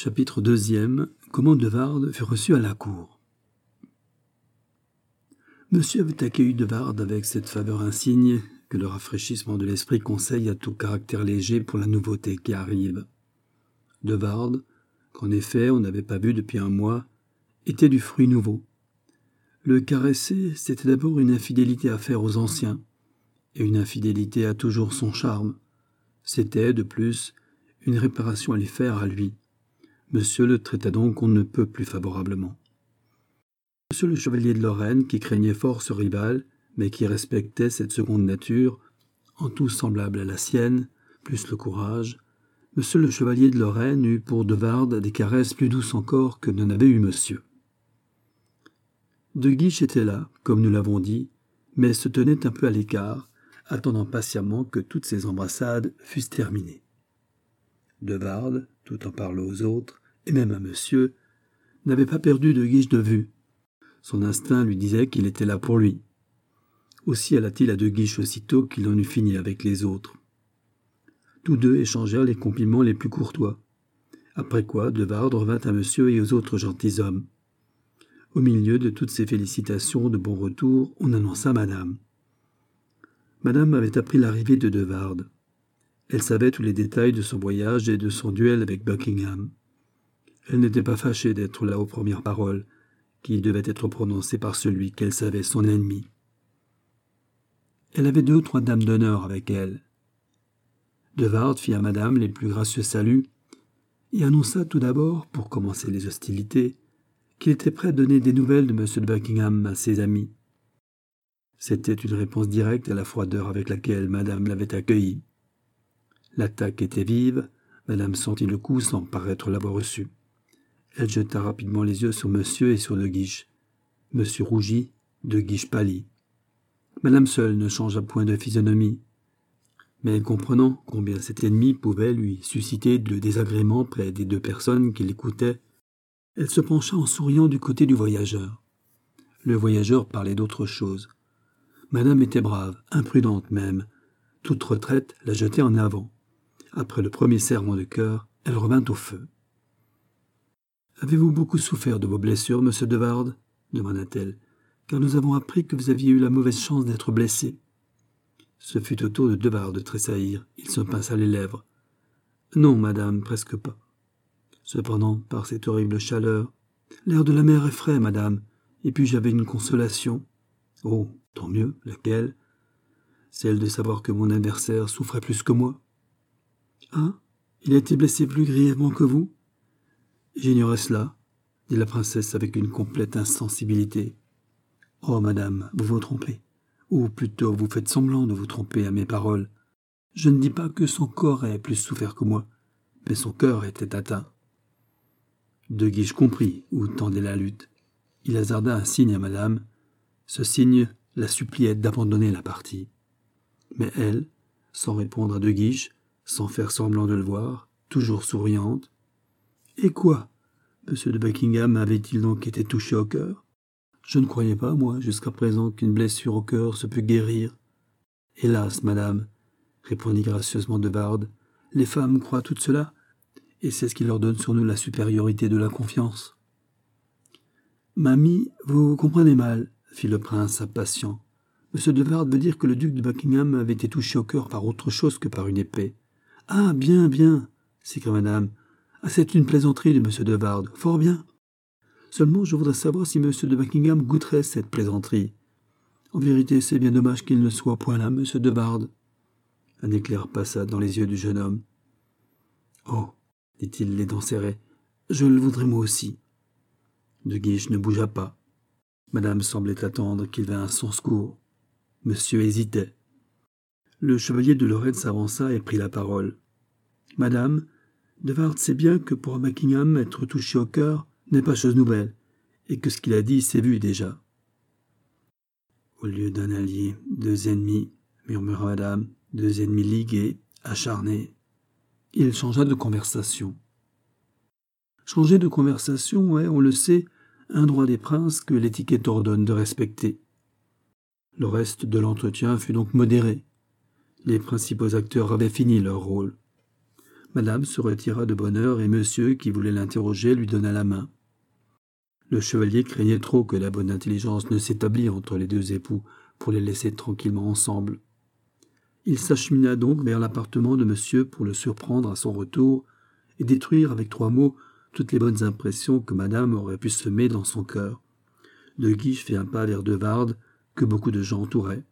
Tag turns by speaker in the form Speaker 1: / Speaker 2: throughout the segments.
Speaker 1: Chapitre 2. Comment De Wardes fut reçu à la cour. Monsieur avait accueilli De Wardes avec cette faveur insigne que le rafraîchissement de l'esprit conseille à tout caractère léger pour la nouveauté qui arrive. De Wardes, qu'en effet on n'avait pas vu depuis un mois, était du fruit nouveau. Le caresser, c'était d'abord une infidélité à faire aux anciens, et une infidélité a toujours son charme. C'était, de plus, une réparation à lui faire à lui. Monsieur le traita donc on ne peut plus favorablement. Monsieur le chevalier de Lorraine, qui craignait fort ce rival, mais qui respectait cette seconde nature, en tout semblable à la sienne, plus le courage, monsieur le chevalier de Lorraine eut pour De Wardes des caresses plus douces encore que n'en avait eu monsieur. De Guiche était là, comme nous l'avons dit, mais se tenait un peu à l'écart, attendant patiemment que toutes ces embrassades fussent terminées. De Wardes, tout en parlant aux autres, et même à monsieur, n'avait pas perdu De Guiche de vue. Son instinct lui disait qu'il était là pour lui. Aussi alla-t-il à De Guiche aussitôt qu'il en eut fini avec les autres. Tous deux échangèrent les compliments les plus courtois. Après quoi, De Wardes revint à monsieur et aux autres gentilshommes. Au milieu de toutes ces félicitations de bon retour, on annonça Madame. Madame avait appris l'arrivée de De Wardes. Elle savait tous les détails de son voyage et de son duel avec Buckingham. Elle n'était pas fâchée d'être là aux premières paroles, qui devaient être prononcées par celui qu'elle savait son ennemi. Elle avait 2 ou 3 dames d'honneur avec elle. De Wardes fit à Madame les plus gracieux saluts et annonça tout d'abord, pour commencer les hostilités, qu'il était prêt à donner des nouvelles de M. de Buckingham à ses amis. C'était une réponse directe à la froideur avec laquelle Madame l'avait accueilli. L'attaque était vive, Madame sentit le coup sans paraître l'avoir reçu. Elle jeta rapidement les yeux sur monsieur et sur De Guiche. Monsieur rougit, De Guiche pâlit. Madame seule ne changea point de physionomie. Mais comprenant combien cet ennemi pouvait lui susciter de désagréments près des 2 personnes qui l'écoutaient, elle se pencha en souriant du côté du voyageur. Le voyageur parlait d'autre chose. Madame était brave, imprudente même. Toute retraite la jetait en avant. Après le premier serrement de cœur, elle revint au feu. « Avez-vous beaucoup souffert de vos blessures, monsieur De Wardes ?» demanda-t-elle, « car nous avons appris que vous aviez eu la mauvaise chance d'être blessé. » Ce fut au tour de De Wardes de tressaillir. Il se pinça les lèvres. « Non, madame, presque pas. Cependant, par cette horrible chaleur, l'air de la mer est frais, madame, et puis j'avais une consolation. Oh, tant mieux, laquelle? Celle de savoir que mon adversaire souffrait plus que moi. »« Ah, il a été blessé plus grièvement que vous ?» ?»« J'ignorais cela, » dit la princesse avec une complète insensibilité. « Oh, madame, vous vous trompez. Ou plutôt vous faites semblant de vous tromper à mes paroles. Je ne dis pas que son corps ait plus souffert que moi, mais son cœur était atteint. » De Guiche comprit où tendait la lutte. Il hasarda un signe à madame. Ce signe la suppliait d'abandonner la partie. Mais elle, sans répondre à De Guiche, sans faire semblant de le voir, toujours souriante. « Et quoi? M. de Buckingham avait-il donc été touché au cœur? Je ne croyais pas, moi, jusqu'à présent, qu'une blessure au cœur se pût guérir. »« Hélas, madame, répondit gracieusement De Wardes, les femmes croient tout cela, et c'est ce qui leur donne sur nous la supériorité de la confiance. »« Mamie, vous comprenez mal, fit le prince impatient. M. De Wardes veut dire que le duc de Buckingham avait été touché au cœur par autre chose que par une épée. »« Ah, bien, bien, s'écria madame. Ah, c'est une plaisanterie de M. de Wardes, fort bien. Seulement, je voudrais savoir si M. de Buckingham goûterait cette plaisanterie. En vérité, c'est bien dommage qu'il ne soit point là, M. de Wardes. » Un éclair passa dans les yeux du jeune homme. « Oh, dit-il les dents serrées, je le voudrais moi aussi. » De Guiche ne bougea pas. Madame semblait attendre qu'il vînt à son secours. Monsieur hésitait. Le chevalier de Lorraine s'avança et prit la parole. « Madame, De Wardes sait bien que pour Buckingham être touché au cœur n'est pas chose nouvelle, et que ce qu'il a dit s'est vu déjà. »« Au lieu d'un allié, 2 ennemis, murmura madame, 2 ennemis ligués, acharnés. » Il changea de conversation. Changer de conversation est, on le sait, un droit des princes que l'étiquette ordonne de respecter. Le reste de l'entretien fut donc modéré. Les principaux acteurs avaient fini leur rôle. Madame se retira de bonne heure et monsieur, qui voulait l'interroger, lui donna la main. Le chevalier craignait trop que la bonne intelligence ne s'établît entre les deux époux pour les laisser tranquillement ensemble. Il s'achemina donc vers l'appartement de monsieur pour le surprendre à son retour et détruire avec 3 mots toutes les bonnes impressions que madame aurait pu semer dans son cœur. De Guiche fit un pas vers de Wardes, que beaucoup de gens entouraient.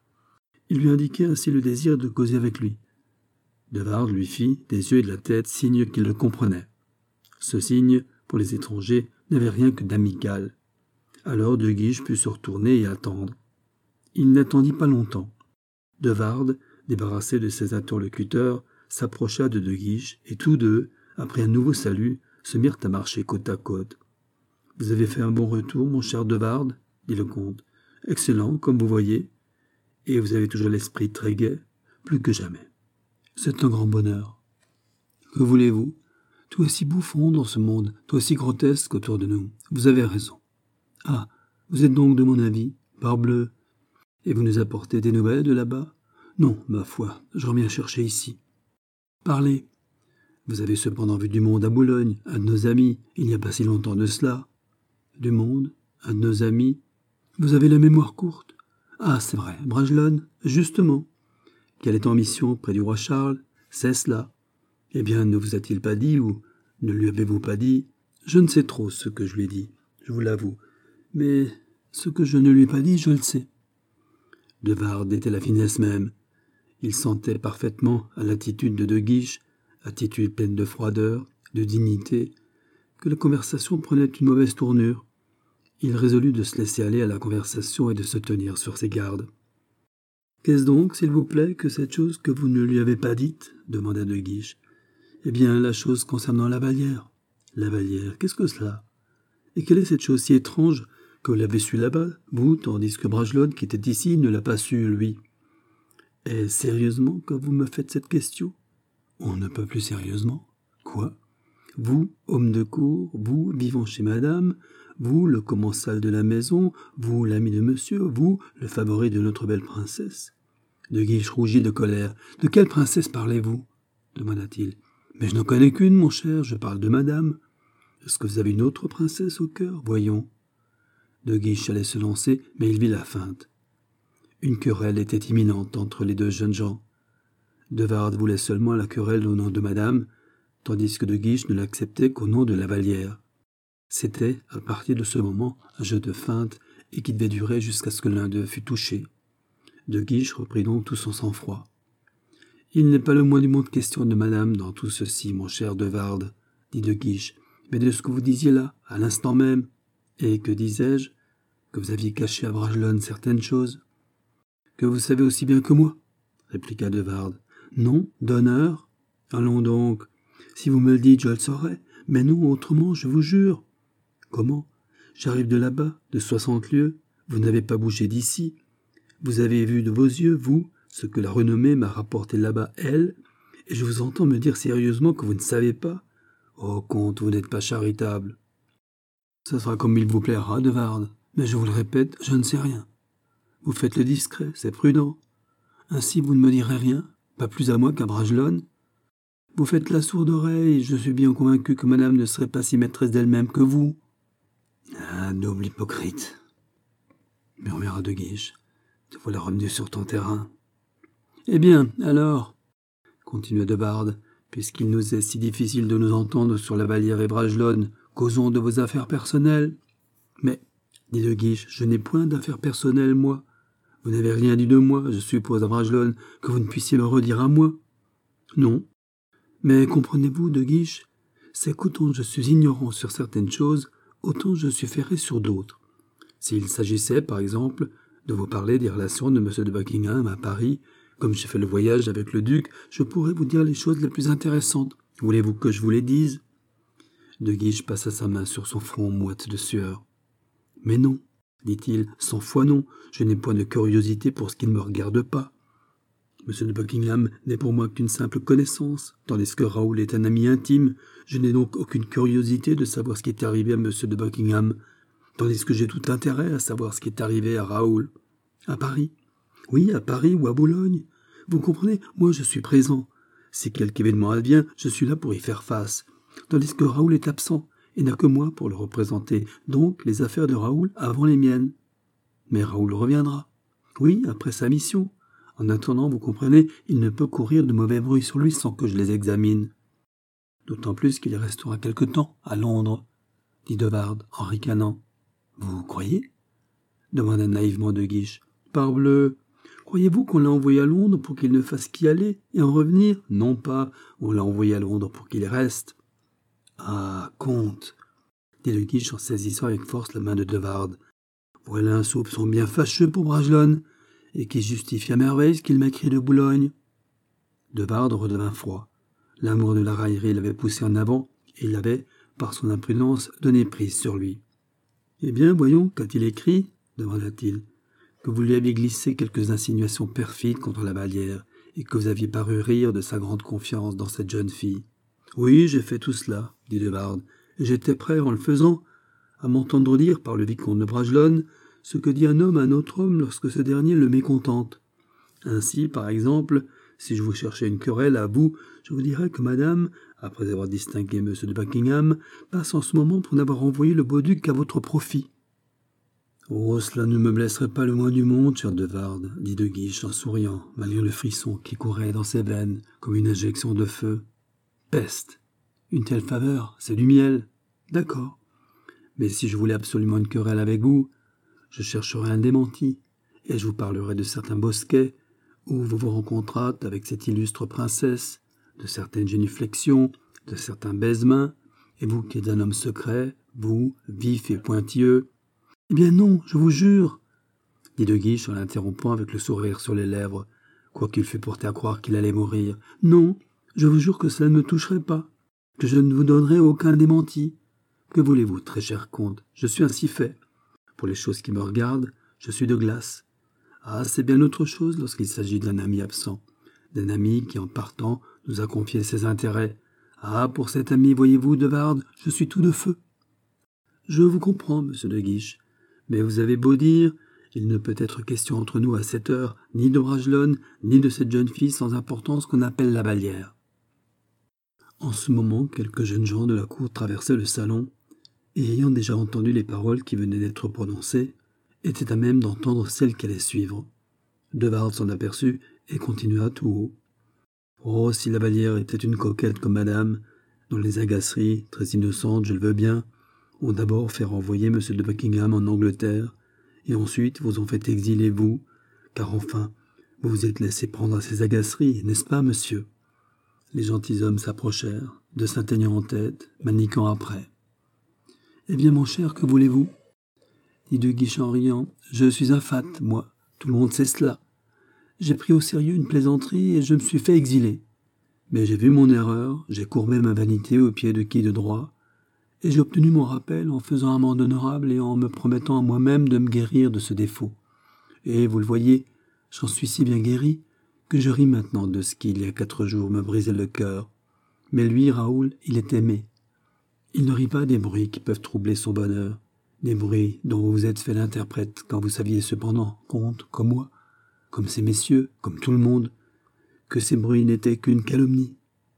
Speaker 1: Il lui indiquait ainsi le désir de causer avec lui. De Wardes lui fit, des yeux et de la tête, signe qu'il le comprenait. Ce signe, pour les étrangers, n'avait rien que d'amical. Alors De Guiche put se retourner et attendre. Il n'attendit pas longtemps. De Wardes, débarrassé de ses interlocuteurs, s'approcha de Guiche, et tous deux, après un nouveau salut, se mirent à marcher côte à côte. « Vous avez fait un bon retour, mon cher De Wardes, dit le comte. « Excellent, comme vous voyez. Et vous avez toujours l'esprit très gai, plus que jamais. C'est un grand bonheur. Que voulez-vous? Tout est si bouffon dans ce monde, tout est si grotesque autour de nous. Vous avez raison. Ah, vous êtes donc de mon avis, parbleu. Et vous nous apportez des nouvelles de là-bas? Non, ma foi, je reviens chercher ici. Parlez. Vous avez cependant vu du monde à Boulogne, un de nos amis, il n'y a pas si longtemps de cela. Du monde, un de nos amis. Vous avez la mémoire courte. Ah, c'est vrai, Bragelonne, justement. Qu'elle est en mission près du roi Charles, c'est cela. Eh bien, ne vous a-t-il pas dit, ou ne lui avez-vous pas dit? Je ne sais trop ce que je lui ai dit, je vous l'avoue. Mais ce que je ne lui ai pas dit, je le sais. De Wardes était la finesse même. Il sentait parfaitement à l'attitude de Guiche, attitude pleine de froideur, de dignité, que la conversation prenait une mauvaise tournure. Il résolut de se laisser aller à la conversation et de se tenir sur ses gardes. « Qu'est-ce donc, s'il vous plaît, que cette chose que vous ne lui avez pas dite ?» demanda De Guiche. « Eh bien, la chose concernant la Vallière. »« La Vallière, qu'est-ce que cela? Et quelle est cette chose si étrange que vous l'avez su là-bas, vous, tandis que Bragelonne, qui était ici, ne l'a pas su, lui? » « Et sérieusement que vous me faites cette question? »« On ne peut plus sérieusement. Quoi? Vous, homme de cour, vous, vivant chez madame, vous, le commensal de la maison, vous, l'ami de monsieur, vous, le favori de notre belle princesse. » De Guiche rougit de colère. « De quelle princesse parlez-vous? » demanda-t-il. « Mais je n'en connais qu'une, mon cher, je parle de madame. Est-ce que vous avez une autre princesse au cœur? Voyons. » De Guiche allait se lancer, mais il vit la feinte. Une querelle était imminente entre les deux jeunes gens. De Wardes voulait seulement la querelle au nom de madame, tandis que De Guiche ne l'acceptait qu'au nom de la Vallière. C'était, à partir de ce moment, un jeu de feinte et qui devait durer jusqu'à ce que l'un d'eux fût touché. De Guiche reprit donc tout son sang-froid. « Il n'est pas le moins du monde question de madame dans tout ceci, mon cher De Wardes, dit De Guiche, mais de ce que vous disiez là, à l'instant même. Et que disais-je? Que vous aviez caché à Bragelonne certaines choses. Que vous savez aussi bien que moi, répliqua De Wardes. Non, d'honneur. Allons donc. Si vous me le dites, je le saurai. Mais non, autrement, je vous jure. Comment? J'arrive de là-bas, de 60 lieues. Vous n'avez pas bougé d'ici. Vous avez vu de vos yeux, vous, ce que la renommée m'a rapporté là-bas, elle, et je vous entends me dire sérieusement que vous ne savez pas. Oh, comte, vous n'êtes pas charitable. Ce sera comme il vous plaira, De Wardes, mais je vous le répète, je ne sais rien. Vous faites le discret, c'est prudent. Ainsi vous ne me direz rien, pas plus à moi qu'à Bragelonne. Vous faites la sourde oreille, et je suis bien convaincu que madame ne serait pas si maîtresse d'elle-même que vous. Ah, noble hypocrite, murmura De Guiche, te voilà revenu sur ton terrain. Eh bien, alors, continua De Wardes, puisqu'il nous est si difficile de nous entendre sur la Vallière et Bragelonne, causons de vos affaires personnelles. Mais, dit De Guiche, je n'ai point d'affaires personnelles, moi. Vous n'avez rien dit de moi, je suppose à Bragelonne, que vous ne puissiez le redire à moi. Non. Mais comprenez-vous, De Guiche, c'est qu'autant je suis ignorant sur certaines choses, autant je suis ferré sur d'autres. S'il s'agissait, par exemple, de vous parler des relations de M. de Buckingham à Paris, comme j'ai fait le voyage avec le duc, je pourrais vous dire les choses les plus intéressantes. Voulez-vous que je vous les dise? De Guiche passa sa main sur son front moite de sueur. Mais non, dit-il, 100 fois non, je n'ai point de curiosité pour ce qui ne me regarde pas. M. de Buckingham n'est pour moi qu'une simple connaissance, tandis que Raoul est un ami intime. Je n'ai donc aucune curiosité de savoir ce qui est arrivé à M. de Buckingham, tandis que j'ai tout intérêt à savoir ce qui est arrivé à Raoul. À Paris? Oui, à Paris ou à Boulogne. Vous comprenez, moi je suis présent. Si quelque événement advient, je suis là pour y faire face. Tandis que Raoul est absent, et n'a que moi pour le représenter, donc les affaires de Raoul avant les miennes. Mais Raoul reviendra. Oui, après sa mission. En attendant, vous comprenez, il ne peut courir de mauvais bruits sur lui sans que je les examine. D'autant plus qu'il y restera quelque temps, à Londres, dit de Wardes en ricanant. Vous croyez? Demanda naïvement de Guiche. Parbleu! Croyez-vous qu'on l'a envoyé à Londres pour qu'il ne fasse qu'y aller et en revenir? Non pas, on l'a envoyé à Londres pour qu'il reste. Ah, comte, dit de Guiche en saisissant avec force la main de Wardes. Voilà un soupçon bien fâcheux pour Bragelonne, et qui justifie à merveille ce qu'il m'a écrit de Boulogne. De Wardes redevint froid. L'amour de la raillerie l'avait poussé en avant, et il avait, par son imprudence, donné prise sur lui. Eh bien, voyons, qu'a-t-il écrit? Demanda-t-il. Que vous lui aviez glissé quelques insinuations perfides contre la Vallière, et que vous aviez paru rire de sa grande confiance dans cette jeune fille. Oui, j'ai fait tout cela, dit de Wardes, et j'étais prêt, en le faisant, à m'entendre dire par le vicomte de Bragelonne ce que dit un homme à un autre homme lorsque ce dernier le mécontente. Ainsi, par exemple, si je vous cherchais une querelle à vous, je vous dirais que madame, après avoir distingué M. de Buckingham, passe en ce moment pour n'avoir envoyé le beau-duc qu'à votre profit. Oh, cela ne me blesserait pas le moins du monde, cher de Wardes, dit de Guiche en souriant, malgré le frisson qui courait dans ses veines comme une injection de feu. Peste! Une telle faveur, c'est du miel. D'accord. Mais si je voulais absolument une querelle avec vous, je chercherais un démenti, et je vous parlerai de certains bosquets où vous vous rencontrâtes avec cette illustre princesse, de certaines génuflexions, de certains baise-mains, et vous qui êtes un homme secret, vous, vif et pointilleux. Eh bien non, je vous jure, dit de Guiche en l'interrompant avec le sourire sur les lèvres, quoiqu'il fût porté à croire qu'il allait mourir. Non, je vous jure que cela ne me toucherait pas, que je ne vous donnerai aucun démenti. Que voulez-vous, très cher comte, je suis ainsi fait. Pour les choses qui me regardent, je suis de glace. Ah, c'est bien autre chose lorsqu'il s'agit d'un ami absent, d'un ami qui, en partant, nous a confié ses intérêts. Ah, pour cet ami, voyez-vous, de Wardes, je suis tout de feu. Je vous comprends, monsieur de Guiche, mais vous avez beau dire, il ne peut être question entre nous à cette heure, ni de Bragelonne, ni de cette jeune fille sans importance qu'on appelle la Vallière. En ce moment, quelques jeunes gens de la cour traversaient le salon, et ayant déjà entendu les paroles qui venaient d'être prononcées, étaient à même d'entendre celles qui allaient suivre. De Wardes s'en aperçut et continua tout haut. Oh, si la Vallière était une coquette comme madame, dont les agaceries, très innocentes, je le veux bien, ont d'abord fait renvoyer M. de Buckingham en Angleterre, et ensuite vous ont fait exiler vous, car enfin, vous vous êtes laissé prendre à ces agaceries, n'est-ce pas, monsieur? Les gentilshommes s'approchèrent, de Saint-Aignan en tête, maniquant après. Eh bien, mon cher, que voulez-vous? Dit de Guiche en riant. Je suis un fat, moi. Tout le monde sait cela. J'ai pris au sérieux une plaisanterie et je me suis fait exiler. Mais j'ai vu mon erreur, j'ai courbé ma vanité au pied de qui de droit, et j'ai obtenu mon rappel en faisant amende honorable et en me promettant à moi-même de me guérir de ce défaut. Et, vous le voyez, j'en suis si bien guéri que je ris maintenant de ce qui, il y a 4 jours, me brisait le cœur. Mais lui, Raoul, il est aimé. Il ne rit pas des bruits qui peuvent troubler son bonheur, des bruits dont vous vous êtes fait l'interprète quand vous saviez cependant, comte, comme moi, comme ces messieurs, comme tout le monde, que ces bruits n'étaient qu'une calomnie.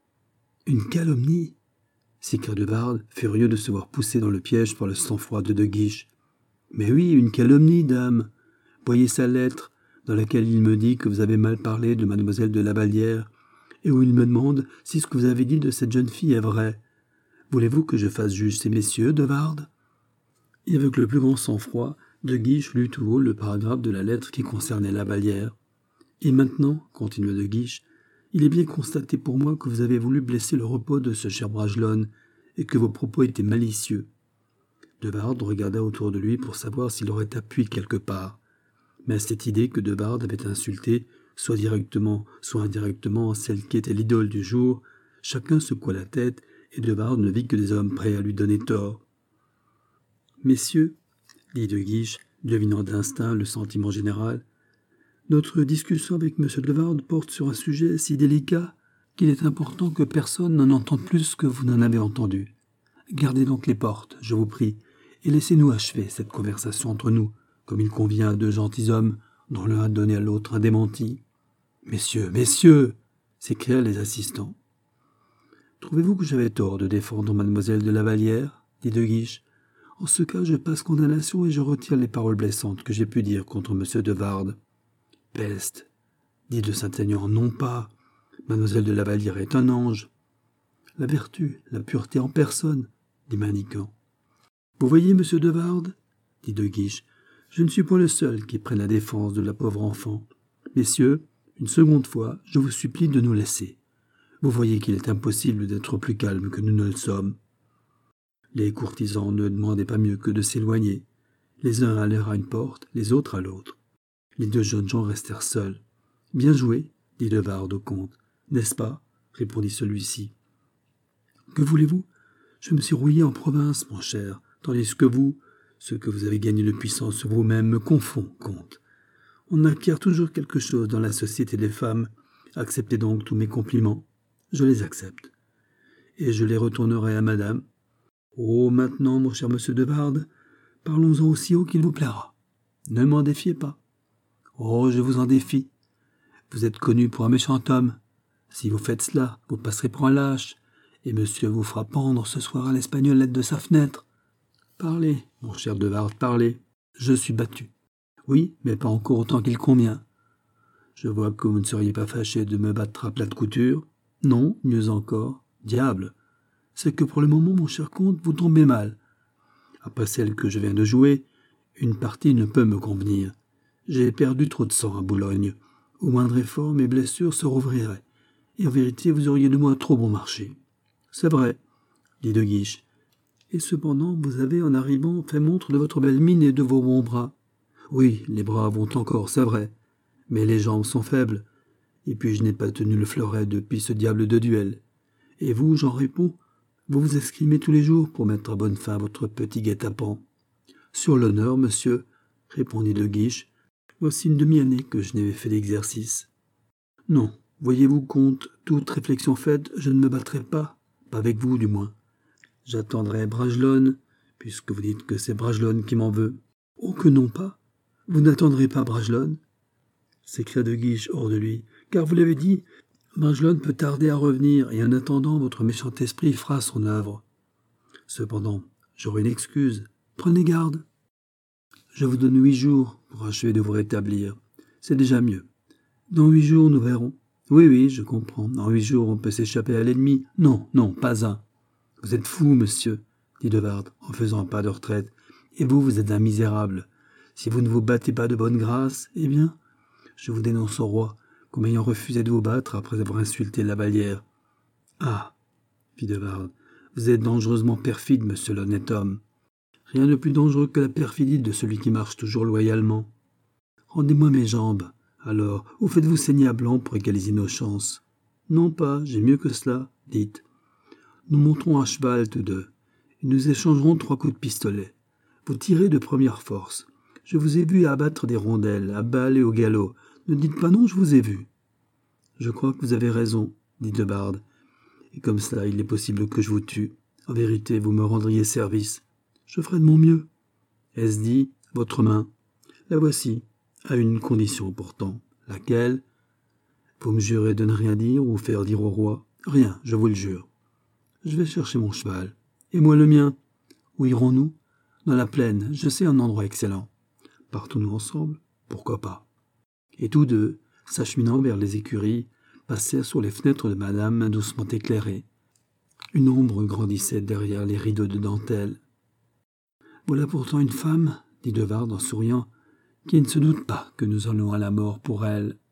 Speaker 1: Une calomnie? S'écria de Wardes, furieux de se voir poussé dans le piège par le sang-froid de Guiche. Mais oui, une calomnie, dame. Voyez sa lettre, dans laquelle il me dit que vous avez mal parlé de mademoiselle de la Vallière, et où il me demande si ce que vous avez dit de cette jeune fille est vrai. Voulez-vous que je fasse juge ces messieurs, de Wardes? Et avec le plus grand sang-froid, de Guiche lut tout haut le paragraphe de la lettre qui concernait la Vallière. Et maintenant, continua de Guiche, il est bien constaté pour moi que vous avez voulu blesser le repos de ce cher Bragelonne, et que vos propos étaient malicieux. De Wardes regarda autour de lui pour savoir s'il aurait appui quelque part. Mais à cette idée que de Wardes avait insulté, soit directement, soit indirectement, celle qui était l'idole du jour, chacun secoua la tête, et de Wardes ne vit que des hommes prêts à lui donner tort. « Messieurs, dit de Guiche, devinant d'instinct le sentiment général, notre discussion avec M. de Wardes porte sur un sujet si délicat qu'il est important que personne n'en entende plus que vous n'en avez entendu. Gardez donc les portes, je vous prie, et laissez-nous achever cette conversation entre nous, comme il convient à 2 gentilshommes dont l'un a donné à l'autre un démenti. Messieurs, messieurs, s'écrièrent les assistants. Trouvez-vous que j'avais tort de défendre mademoiselle de Lavallière, dit De Guiche. En ce cas, je passe condamnation et je retire les paroles blessantes que j'ai pu dire contre M. de Wardes. Peste, dit de Saint-Aignan, non pas. Mademoiselle de Lavallière est un ange. La vertu, la pureté en personne, dit Manicamp. Vous voyez, monsieur de Wardes, dit De Guiche, je ne suis point le seul qui prenne la défense de la pauvre enfant. Messieurs, une seconde fois, je vous supplie de nous laisser. Vous voyez qu'il est impossible d'être plus calme que nous ne le sommes. Les courtisans ne demandaient pas mieux que de s'éloigner. Les uns allèrent à une porte, les autres à l'autre. Les deux jeunes gens restèrent seuls. « Bien joué, dit de Wardes au comte. « N'est-ce pas ?» répondit celui-ci. « Que voulez-vous ? Je me suis rouillé en province, mon cher, tandis que vous, ce que vous avez gagné de puissance sur vous-même me confond, comte. On acquiert toujours quelque chose dans la société des femmes. Acceptez donc tous mes compliments. Je les accepte. Et je les retournerai à madame. Oh, maintenant, mon cher monsieur de Wardes, parlons-en aussi haut qu'il vous plaira. Ne m'en défiez pas. Oh, je vous en défie. Vous êtes connu pour un méchant homme. Si vous faites cela, vous passerez pour un lâche, et monsieur vous fera pendre ce soir à l'espagnolette de sa fenêtre. Parlez, mon cher de Wardes, parlez. Je suis battu. Oui, mais pas encore autant qu'il convient. Je vois que vous ne seriez pas fâché de me battre à plate couture. Non, mieux encore. Diable, c'est que pour le moment, mon cher comte, vous tombez mal. Après celle que je viens de jouer, une partie ne peut me convenir. J'ai perdu trop de sang à Boulogne. Au moindre effort, mes blessures se rouvriraient. Et en vérité, vous auriez de moi trop bon marché. C'est vrai, dit De Guiche. Et cependant, vous avez, en arrivant, fait montre de votre belle mine et de vos bons bras. Oui, les bras vont encore, c'est vrai. Mais les jambes sont faibles. Et puis je n'ai pas tenu le fleuret depuis ce diable de duel. Et vous, j'en réponds, vous vous escrimez tous les jours pour mettre à bonne fin votre petit guet-apens. Sur l'honneur, monsieur, répondit De Guiche, voici une demi-année que je n'ai fait d'exercice. Non, voyez-vous, comte, toute réflexion faite, je ne me battrai pas avec vous du moins. J'attendrai Bragelonne, puisque vous dites que c'est Bragelonne qui m'en veut. Oh que non pas. Vous n'attendrez pas Bragelonne, s'écria De Guiche hors de lui, car vous l'avez dit, Bragelonne peut tarder à revenir, et en attendant, votre méchant esprit fera son œuvre. Cependant, j'aurai une excuse. Prenez garde. Je vous donne 8 jours pour achever de vous rétablir. C'est déjà mieux. Dans 8 jours, nous verrons. Oui, je comprends. En 8 jours, on peut s'échapper à l'ennemi. Non, pas un. Vous êtes fou, monsieur, dit de Wardes, en faisant un pas de retraite. Et vous êtes un misérable. Si vous ne vous battez pas de bonne grâce, eh bien, je vous dénonce au roi, comme ayant refusé de vous battre après avoir insulté Lavallière. Ah, fit de Wardes, vous êtes dangereusement perfide, monsieur l'honnête homme. Rien de plus dangereux que la perfidie de celui qui marche toujours loyalement. Rendez-moi mes jambes, alors, ou faites-vous saigner à blanc pour égaliser nos chances. Non pas, j'ai mieux que cela, dites. Nous monterons à cheval tous deux, et nous échangerons 3 coups de pistolet. Vous tirez de première force. Je vous ai vu abattre des rondelles, à balle et au galop. Ne dites pas non, je vous ai vu. Je crois que vous avez raison, dit de Wardes. Et comme cela, il est possible que je vous tue. En vérité, vous me rendriez service. Je ferai de mon mieux. Est-ce dit, votre main? La voici, à une condition pourtant. Laquelle? Vous me jurez de ne rien dire ou faire dire au roi? Rien, je vous le jure. Je vais chercher mon cheval. Et moi le mien. Où irons-nous? Dans la plaine, je sais un endroit excellent. Partons-nous ensemble? Pourquoi pas? Et tous deux, s'acheminant vers les écuries, passèrent sur les fenêtres de madame doucement éclairées. Une ombre grandissait derrière les rideaux de dentelle. Voilà pourtant une femme, dit de Wardes en souriant, qui ne se doute pas que nous allons à la mort pour elle.